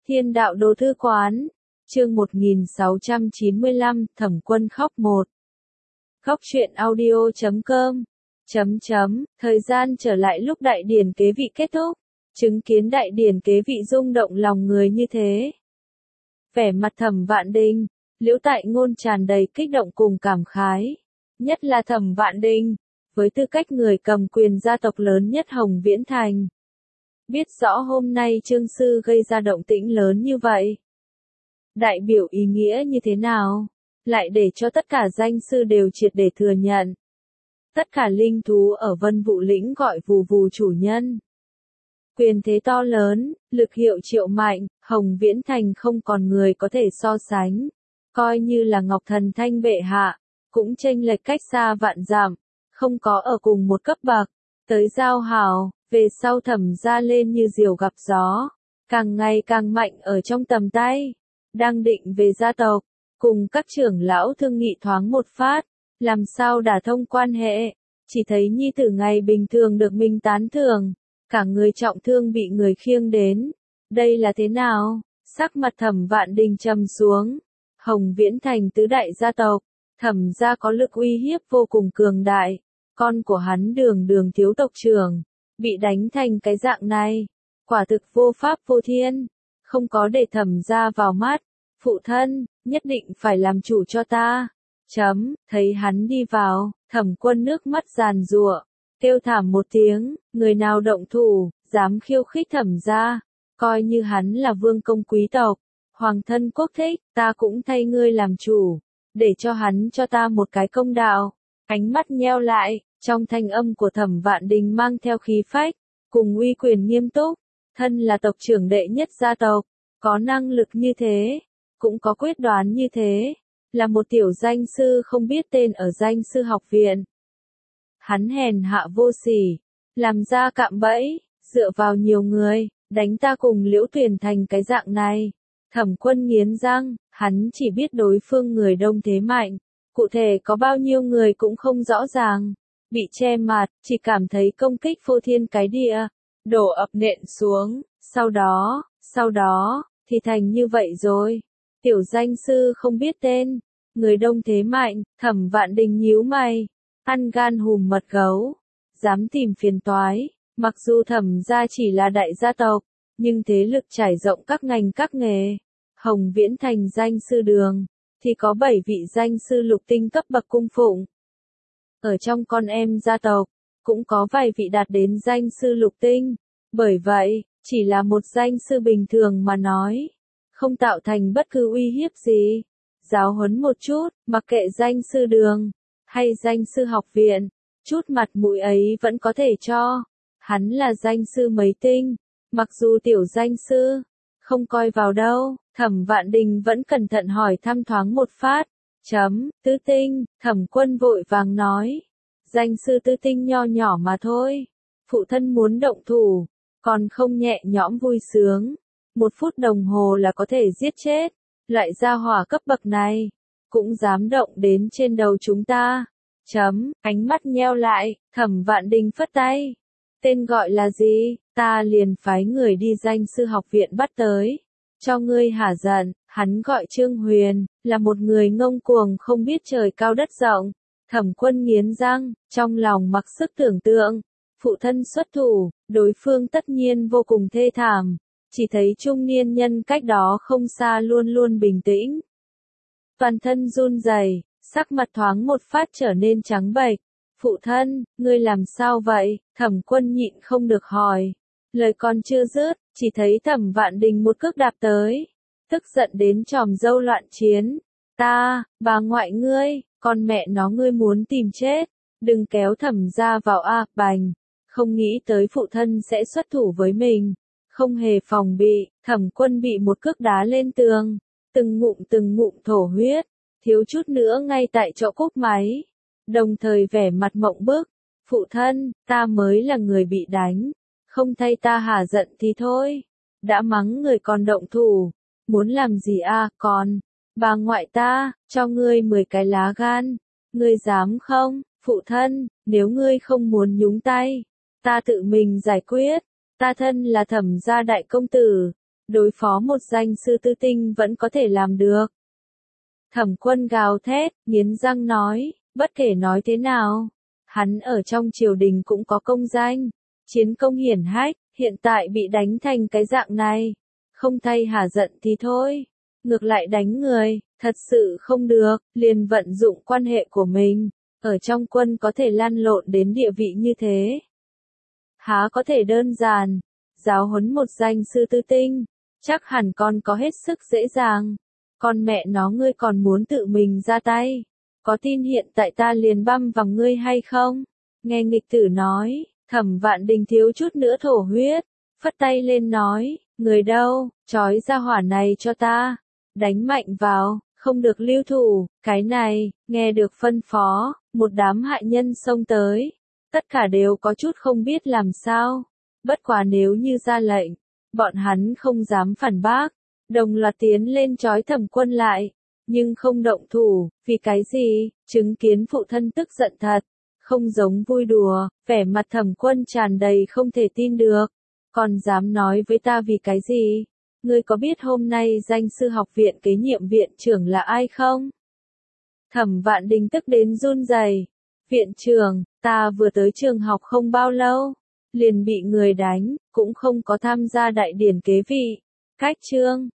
Thiên đạo đồ thư quán, chương 1695, Thẩm Quân khóc một. Khóc truyện audio.com. Thời gian trở lại lúc đại điển kế vị kết thúc, chứng kiến đại điển kế vị rung động lòng người như thế. Vẻ mặt Thẩm Vạn Đình, Liễu Tại Ngôn tràn đầy kích động cùng cảm khái. Nhất là Thẩm Vạn Đình, với tư cách người cầm quyền gia tộc lớn nhất Hồng Viễn Thành. Biết rõ hôm nay Trương Sư gây ra động tĩnh lớn như vậy. Đại biểu ý nghĩa như thế nào? Lại để cho tất cả danh sư đều triệt để thừa nhận. Tất cả linh thú ở Vân Vũ Lĩnh gọi vù vù chủ nhân. Quyền thế to lớn, lực hiệu triệu mạnh, Hồng Viễn Thành không còn người có thể so sánh. Coi như là Ngọc Thần Thanh bệ hạ, cũng chênh lệch cách xa vạn dặm, không có ở cùng một cấp bậc. Tới giao hảo, về sau Thẩm gia lên như diều gặp gió, càng ngày càng mạnh ở trong tầm tay. Đang định về gia tộc, cùng các trưởng lão thương nghị thoáng một phát, làm sao đả thông quan hệ, chỉ thấy nhi tử ngày bình thường được mình tán thưởng, cả người trọng thương bị người khiêng đến. Đây là thế nào? Sắc mặt Thẩm Vạn Đình trầm xuống. Hồng Viễn Thành tứ đại gia tộc, Thẩm gia có lực uy hiếp vô cùng cường đại, con của hắn Đường thiếu tộc trưởng, bị đánh thành cái dạng này, quả thực vô pháp vô thiên, không có để Thẩm gia vào mắt. Phụ thân, nhất định phải làm chủ cho ta. Thấy hắn đi vào, Thẩm Quân nước mắt giàn giụa, kêu thảm một tiếng, người nào động thủ, dám khiêu khích Thẩm gia, coi như hắn là vương công quý tộc, hoàng thân quốc thích, ta cũng thay ngươi làm chủ, để cho hắn cho ta một cái công đạo. Ánh mắt nheo lại, trong thanh âm của Thẩm Vạn Đình mang theo khí phách, cùng uy quyền nghiêm túc. Thân là tộc trưởng đệ nhất gia tộc, có năng lực như thế, cũng có quyết đoán như thế, là một tiểu danh sư không biết tên ở danh sư học viện. Hắn hèn hạ vô sỉ, làm ra cạm bẫy, dựa vào nhiều người, đánh ta cùng Liễu Tuyền thành cái dạng này. Thẩm Quân nghiến răng, hắn chỉ biết đối phương người đông thế mạnh, cụ thể có bao nhiêu người cũng không rõ ràng, bị che mặt, chỉ cảm thấy công kích phô thiên cái địa, đổ ập nện xuống, sau đó, thì thành như vậy rồi. Tiểu danh sư không biết tên, người đông thế mạnh, Thẩm Vạn Đình nhíu mày, ăn gan hùm mật gấu, dám tìm phiền toái. Mặc dù Thẩm gia chỉ là đại gia tộc, nhưng thế lực trải rộng các ngành các nghề. Hồng Viễn Thành danh sư Đường, thì có 7 vị danh sư lục tinh cấp bậc cung phụng. Ở trong con em gia tộc, cũng có vài vị đạt đến danh sư lục tinh. Bởi vậy, chỉ là một danh sư bình thường mà nói, không tạo thành bất cứ uy hiếp gì. Giáo huấn một chút, mặc kệ danh sư Đường, hay danh sư học viện, chút mặt mũi ấy vẫn có thể cho. Hắn là danh sư mấy tinh, mặc dù tiểu danh sư, không coi vào đâu. Thẩm Vạn Đình vẫn cẩn thận hỏi thăm thoáng một phát. Tứ tinh, Thẩm Quân vội vàng nói. Danh sư tứ tinh nho nhỏ mà thôi. Phụ thân muốn động thủ, còn không nhẹ nhõm vui sướng. 1 phút đồng hồ là có thể giết chết. Loại gia hỏa cấp bậc này, cũng dám động đến trên đầu chúng ta. Ánh mắt nheo lại, Thẩm Vạn Đình phất tay. Tên gọi là gì, ta liền phái người đi danh sư học viện bắt tới. Cho ngươi hả giận. Hắn gọi Trương Huyền, là một người ngông cuồng không biết trời cao đất rộng. Thẩm Quân nghiến răng, trong lòng mặc sức tưởng tượng. Phụ thân xuất thủ, đối phương tất nhiên vô cùng thê thảm. Chỉ thấy trung niên nhân cách đó không xa luôn luôn bình tĩnh. Toàn thân run rẩy, sắc mặt thoáng một phát trở nên trắng bệch. Phụ thân, ngươi làm sao vậy? Thẩm Quân nhịn không được hỏi. Lời còn chưa dứt, chỉ thấy Thẩm Vạn Đình một cước đạp tới. Tức giận đến tròm dâu loạn chiến. Bà ngoại ngươi, con mẹ nó ngươi muốn tìm chết. Đừng kéo Thẩm gia vào a. Bành. Không nghĩ tới phụ thân sẽ xuất thủ với mình. Không hề phòng bị, Thẩm Quân bị một cước đá lên tường. Từng ngụm thổ huyết. Thiếu chút nữa ngay tại chỗ cúp máy. Đồng thời vẻ mặt mộng bức. Phụ thân, ta mới là người bị đánh. Không thay ta hả giận thì thôi. Đã mắng người còn động thủ. Muốn làm gì a? Còn, bà ngoại ta, cho ngươi 10 cái lá gan. Ngươi dám không? Phụ thân, nếu ngươi không muốn nhúng tay, ta tự mình giải quyết. Ta thân là Thẩm gia đại công tử, đối phó một danh sư tư tinh vẫn có thể làm được. Thẩm Quân gào thét, nghiến răng nói, bất kể nói thế nào, hắn ở trong triều đình cũng có công danh, chiến công hiển hách, hiện tại bị đánh thành cái dạng này, không thay hả giận thì thôi, ngược lại đánh người, thật sự không được, liền vận dụng quan hệ của mình, ở trong quân có thể lăn lộn đến địa vị như thế. Há có thể đơn giản, giáo huấn một danh sư tư tinh, chắc hẳn con có hết sức dễ dàng. Con mẹ nó ngươi còn muốn tự mình ra tay, có tin hiện tại ta liền băm vào ngươi hay không? Nghe nghịch tử nói, Thẩm Vạn Đình thiếu chút nữa thổ huyết, phất tay lên nói, người đâu, trói ra hỏa này cho ta, đánh mạnh vào, không được lưu thủ, cái này, nghe được phân phó, một đám hại nhân xông tới, tất cả đều có chút không biết làm sao, bất quá nếu như ra lệnh, bọn hắn không dám phản bác, đồng loạt tiến lên trói Thẩm Quân lại, nhưng không động thủ, vì cái gì, chứng kiến phụ thân tức giận thật, không giống vui đùa, vẻ mặt Thẩm Quân tràn đầy không thể tin được, còn dám nói với ta vì cái gì, ngươi có biết hôm nay danh sư học viện kế nhiệm viện trưởng là ai không? Thẩm Vạn Đình tức đến run rẩy, viện trưởng, ta vừa tới trường học không bao lâu, liền bị người đánh, cũng không có tham gia đại điển kế vị, cách trương,